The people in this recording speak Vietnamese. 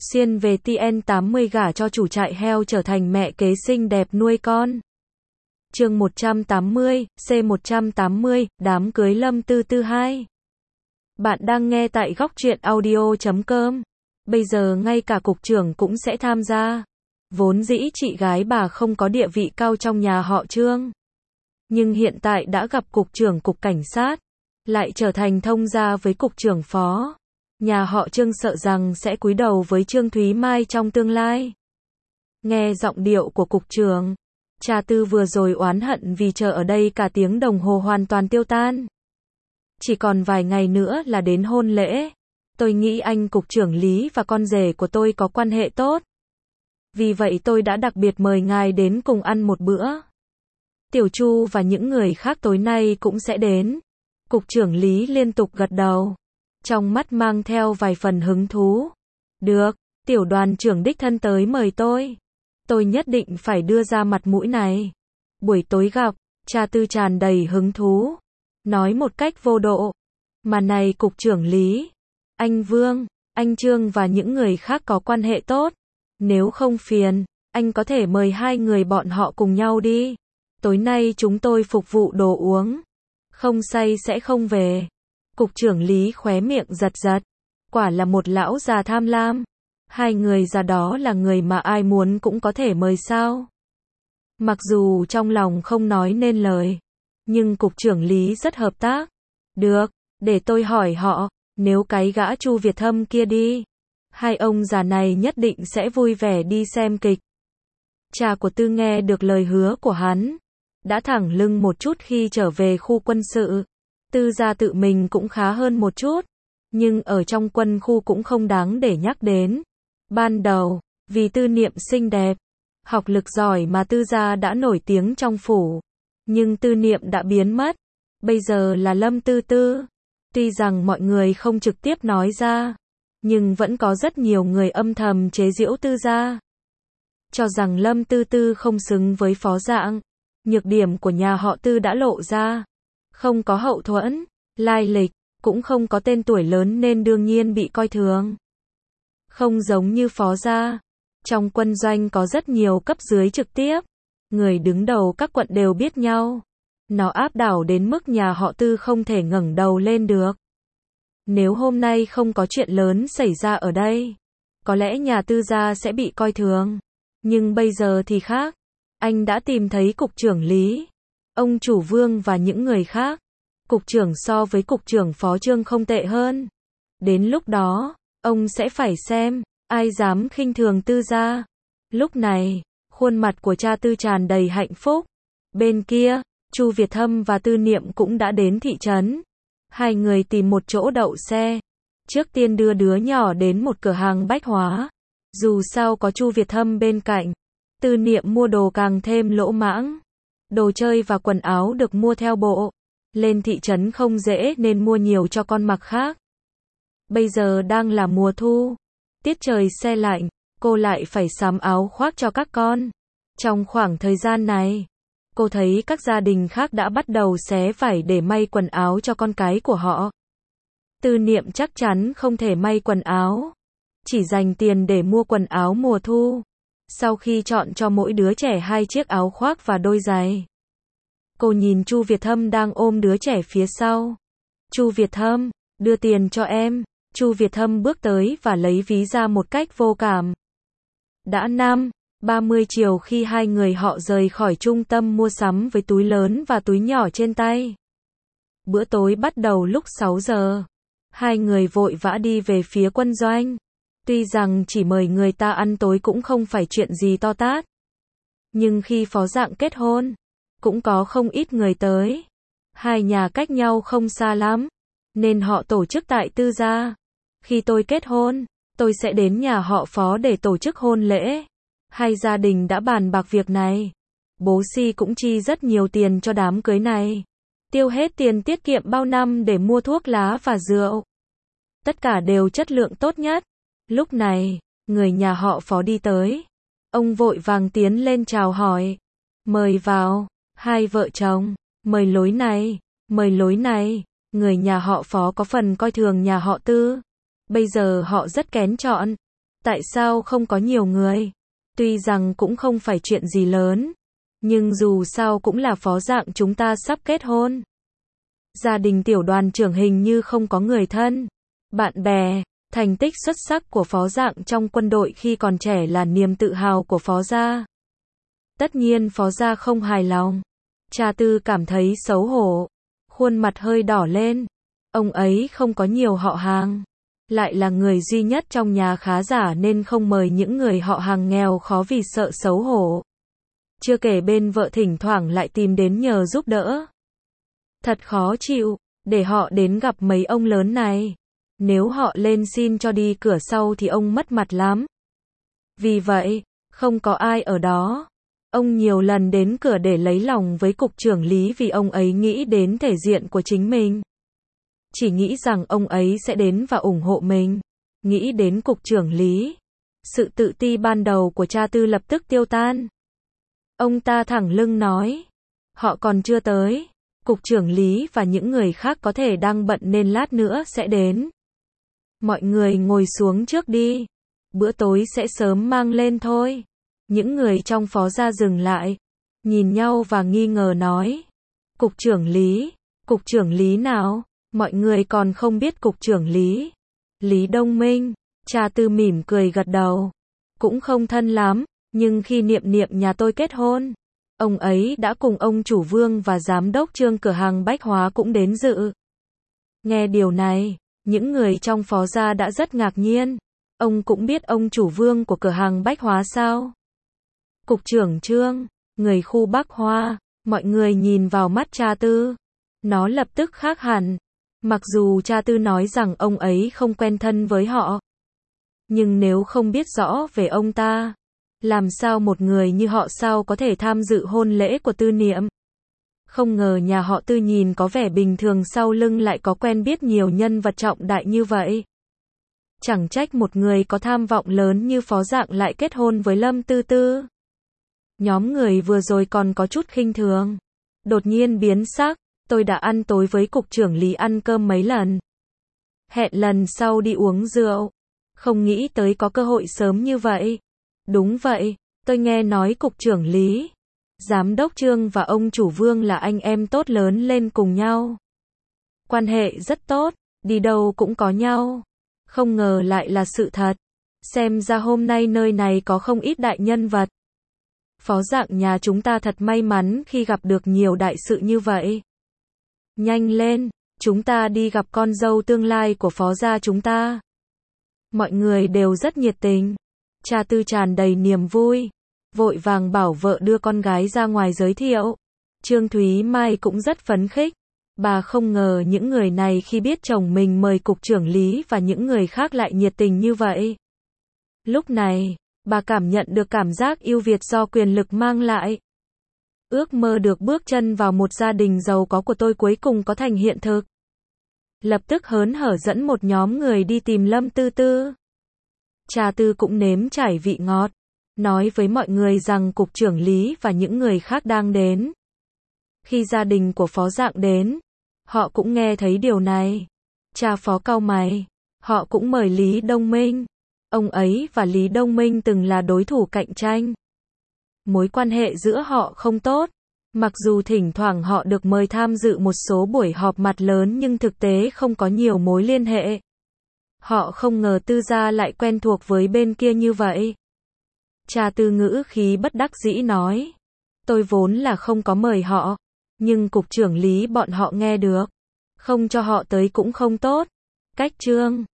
Xuyên về TN80 gả cho chủ trại heo trở thành mẹ kế xinh đẹp nuôi con. Chương 180, C180, đám cưới Lâm Tư Tư 2. Bạn đang nghe tại góc truyện audio.com. Bây giờ ngay cả cục trưởng cũng sẽ tham gia. Vốn dĩ chị gái bà không có địa vị cao trong nhà họ Trương. Nhưng hiện tại đã gặp cục trưởng cục cảnh sát, lại trở thành thông gia với cục trưởng phó. Nhà họ Trương sợ rằng sẽ cúi đầu với Trương Thúy Mai trong tương lai. Nghe giọng điệu của cục trưởng, cha Tư vừa rồi oán hận vì chờ ở đây cả tiếng đồng hồ hoàn toàn tiêu tan. Chỉ còn vài ngày nữa là đến hôn lễ. Tôi nghĩ anh cục trưởng Lý và con rể của tôi có quan hệ tốt. Vì vậy tôi đã đặc biệt mời ngài đến cùng ăn một bữa. Tiểu Chu và những người khác tối nay cũng sẽ đến. Cục trưởng Lý liên tục gật đầu, trong mắt mang theo vài phần hứng thú. Được, tiểu đoàn trưởng đích thân tới mời tôi. Tôi nhất định phải đưa ra mặt mũi này. Buổi tối gặp, cha Tư tràn đầy hứng thú, nói một cách vô độ. Mà này cục trưởng Lý, anh Vương, anh Trương và những người khác có quan hệ tốt. Nếu không phiền, anh có thể mời hai người bọn họ cùng nhau đi. Tối nay chúng tôi phục vụ đồ uống. Không say sẽ không về. Cục trưởng Lý khóe miệng giật giật. Quả là một lão già tham lam. Hai người già đó là người mà ai muốn cũng có thể mời sao. Mặc dù trong lòng không nói nên lời, nhưng cục trưởng Lý rất hợp tác. Được, để tôi hỏi họ, nếu cái gã Chu Việt Hâm kia đi, hai ông già này nhất định sẽ vui vẻ đi xem kịch. Cha của Tư nghe được lời hứa của hắn, đã thẳng lưng một chút khi trở về khu quân sự. Tư gia tự mình cũng khá hơn một chút, nhưng ở trong quân khu cũng không đáng để nhắc đến. Ban đầu, vì Tư Niệm xinh đẹp, học lực giỏi mà Tư gia đã nổi tiếng trong phủ. Nhưng Tư Niệm đã biến mất, bây giờ là Lâm Tư Tư. Tuy rằng mọi người không trực tiếp nói ra, nhưng vẫn có rất nhiều người âm thầm chế giễu Tư gia, cho rằng Lâm Tư Tư không xứng với phó dạng. Nhược điểm của nhà họ Tư đã lộ ra. Không có hậu thuẫn, lai lịch, cũng không có tên tuổi lớn nên đương nhiên bị coi thường. Không giống như phó gia. Trong quân doanh có rất nhiều cấp dưới trực tiếp. Người đứng đầu các quận đều biết nhau. Nó áp đảo đến mức nhà họ Tư không thể ngẩng đầu lên được. Nếu hôm nay không có chuyện lớn xảy ra ở đây, có lẽ nhà Tư gia sẽ bị coi thường. Nhưng bây giờ thì khác. Anh đã tìm thấy cục trưởng Lý, ông chủ Vương và những người khác. Cục trưởng so với cục trưởng phó Trương không tệ hơn. Đến lúc đó, ông sẽ phải xem, ai dám khinh thường Tư gia. Lúc này, khuôn mặt của cha Tư tràn đầy hạnh phúc. Bên kia, Chu Việt Hâm và Tư Niệm cũng đã đến thị trấn. Hai người tìm một chỗ đậu xe. Trước tiên đưa đứa nhỏ đến một cửa hàng bách hóa. Dù sao có Chu Việt Hâm bên cạnh, Tư Niệm mua đồ càng thêm lỗ mãng. Đồ chơi và quần áo được mua theo bộ. Lên thị trấn không dễ nên mua nhiều cho con mặc khác. Bây giờ đang là mùa thu, tiết trời se lạnh, cô lại phải sắm áo khoác cho các con. Trong khoảng thời gian này, cô thấy các gia đình khác đã bắt đầu xé vải để may quần áo cho con cái của họ. Tư Niệm chắc chắn không thể may quần áo, chỉ dành tiền để mua quần áo mùa thu. Sau khi chọn cho mỗi đứa trẻ 2 chiếc áo khoác và đôi giày, cô nhìn Chu Việt Hâm đang ôm đứa trẻ phía sau. Chu Việt Hâm, đưa tiền cho em. Chu Việt Hâm bước tới và lấy ví ra một cách vô cảm. Đã 5:30 chiều khi hai người họ rời khỏi trung tâm mua sắm với túi lớn và túi nhỏ trên tay. Bữa tối bắt đầu lúc 6 giờ. Hai người vội vã đi về phía quân doanh. Tuy rằng chỉ mời người ta ăn tối cũng không phải chuyện gì to tát. Nhưng khi phó dạng kết hôn, cũng có không ít người tới. Hai nhà cách nhau không xa lắm, nên họ tổ chức tại Tư gia. Khi tôi kết hôn, tôi sẽ đến nhà họ Phó để tổ chức hôn lễ. Hai gia đình đã bàn bạc việc này. Bố Si cũng chi rất nhiều tiền cho đám cưới này. Tiêu hết tiền tiết kiệm bao năm để mua thuốc lá và rượu. Tất cả đều chất lượng tốt nhất. Lúc này, người nhà họ Phó đi tới. Ông vội vàng tiến lên chào hỏi. Mời vào, hai vợ chồng, mời lối này, mời lối này. Người nhà họ Phó có phần coi thường nhà họ Tư. Bây giờ họ rất kén chọn. Tại sao không có nhiều người? Tuy rằng cũng không phải chuyện gì lớn, nhưng dù sao cũng là phó dạng chúng ta sắp kết hôn. Gia đình tiểu đoàn trưởng hình như không có người thân, bạn bè. Thành tích xuất sắc của phó dạng trong quân đội khi còn trẻ là niềm tự hào của phó gia. Tất nhiên phó gia không hài lòng. Cha Tư cảm thấy xấu hổ, khuôn mặt hơi đỏ lên. Ông ấy không có nhiều họ hàng, lại là người duy nhất trong nhà khá giả nên không mời những người họ hàng nghèo khó vì sợ xấu hổ. Chưa kể bên vợ thỉnh thoảng lại tìm đến nhờ giúp đỡ. Thật khó chịu, để họ đến gặp mấy ông lớn này. Nếu họ lên xin cho đi cửa sau thì ông mất mặt lắm. Vì vậy, không có ai ở đó. Ông nhiều lần đến cửa để lấy lòng với cục trưởng Lý vì ông ấy nghĩ đến thể diện của chính mình. Chỉ nghĩ rằng ông ấy sẽ đến và ủng hộ mình. Nghĩ đến cục trưởng Lý, sự tự ti ban đầu của cha Tư lập tức tiêu tan. Ông ta thẳng lưng nói, họ còn chưa tới. Cục trưởng Lý và những người khác có thể đang bận nên lát nữa sẽ đến. Mọi người ngồi xuống trước đi. Bữa tối sẽ sớm mang lên thôi. Những người trong phó gia dừng lại, nhìn nhau và nghi ngờ nói. Cục trưởng Lý nào? Mọi người còn không biết cục trưởng Lý. Lý Đông Minh. Cha Tư mỉm cười gật đầu. Cũng không thân lắm, nhưng khi Niệm nhà tôi kết hôn, ông ấy đã cùng ông chủ Vương và giám đốc Trương cửa hàng bách hóa cũng đến dự. Nghe điều này, những người trong phó gia đã rất ngạc nhiên. Ông cũng biết ông chủ Vương của cửa hàng bách hóa sao? Cục trưởng Trương, người khu Bắc Hoa. Mọi người nhìn vào mắt cha Tư. Nó lập tức khác hẳn. Mặc dù cha Tư nói rằng ông ấy không quen thân với họ, nhưng nếu không biết rõ về ông ta, làm sao một người như họ sao có thể tham dự hôn lễ của Tư Niệm? Không ngờ nhà họ Tư nhìn có vẻ bình thường sau lưng lại có quen biết nhiều nhân vật trọng đại như vậy. Chẳng trách một người có tham vọng lớn như phó dạng lại kết hôn với Lâm Tư Tư. Nhóm người vừa rồi còn có chút khinh thường, đột nhiên biến sắc. Tôi đã ăn tối với cục trưởng Lý ăn cơm mấy lần. Hẹn lần sau đi uống rượu. Không nghĩ tới có cơ hội sớm như vậy. Đúng vậy, tôi nghe nói cục trưởng Lý, giám đốc Trương và ông chủ Vương là anh em tốt lớn lên cùng nhau. Quan hệ rất tốt, đi đâu cũng có nhau. Không ngờ lại là sự thật. Xem ra hôm nay nơi này có không ít đại nhân vật. Phó dạng nhà chúng ta thật may mắn khi gặp được nhiều đại sự như vậy. Nhanh lên, chúng ta đi gặp con dâu tương lai của phó gia chúng ta. Mọi người đều rất nhiệt tình. Cha Tư tràn đầy niềm vui, vội vàng bảo vợ đưa con gái ra ngoài giới thiệu. Trương Thúy Mai cũng rất phấn khích. Bà không ngờ những người này khi biết chồng mình mời cục trưởng Lý và những người khác lại nhiệt tình như vậy. Lúc này, bà cảm nhận được cảm giác ưu việt do quyền lực mang lại. Ước mơ được bước chân vào một gia đình giàu có của tôi cuối cùng có thành hiện thực. Lập tức hớn hở dẫn một nhóm người đi tìm Lâm Tư Tư. Cha Tư cũng nếm trải vị ngọt, nói với mọi người rằng cục trưởng Lý và những người khác đang đến. Khi gia đình của phó dạng đến, họ cũng nghe thấy điều này. Cha phó cau mày, họ cũng mời Lý Đông Minh. Ông ấy và Lý Đông Minh từng là đối thủ cạnh tranh. Mối quan hệ giữa họ không tốt. Mặc dù thỉnh thoảng họ được mời tham dự một số buổi họp mặt lớn nhưng thực tế không có nhiều mối liên hệ. Họ không ngờ Tư gia lại quen thuộc với bên kia như vậy. Cha Tư ngữ khí bất đắc dĩ nói. Tôi vốn là không có mời họ, nhưng cục trưởng Lý bọn họ nghe được. Không cho họ tới cũng không tốt. Cách Trương,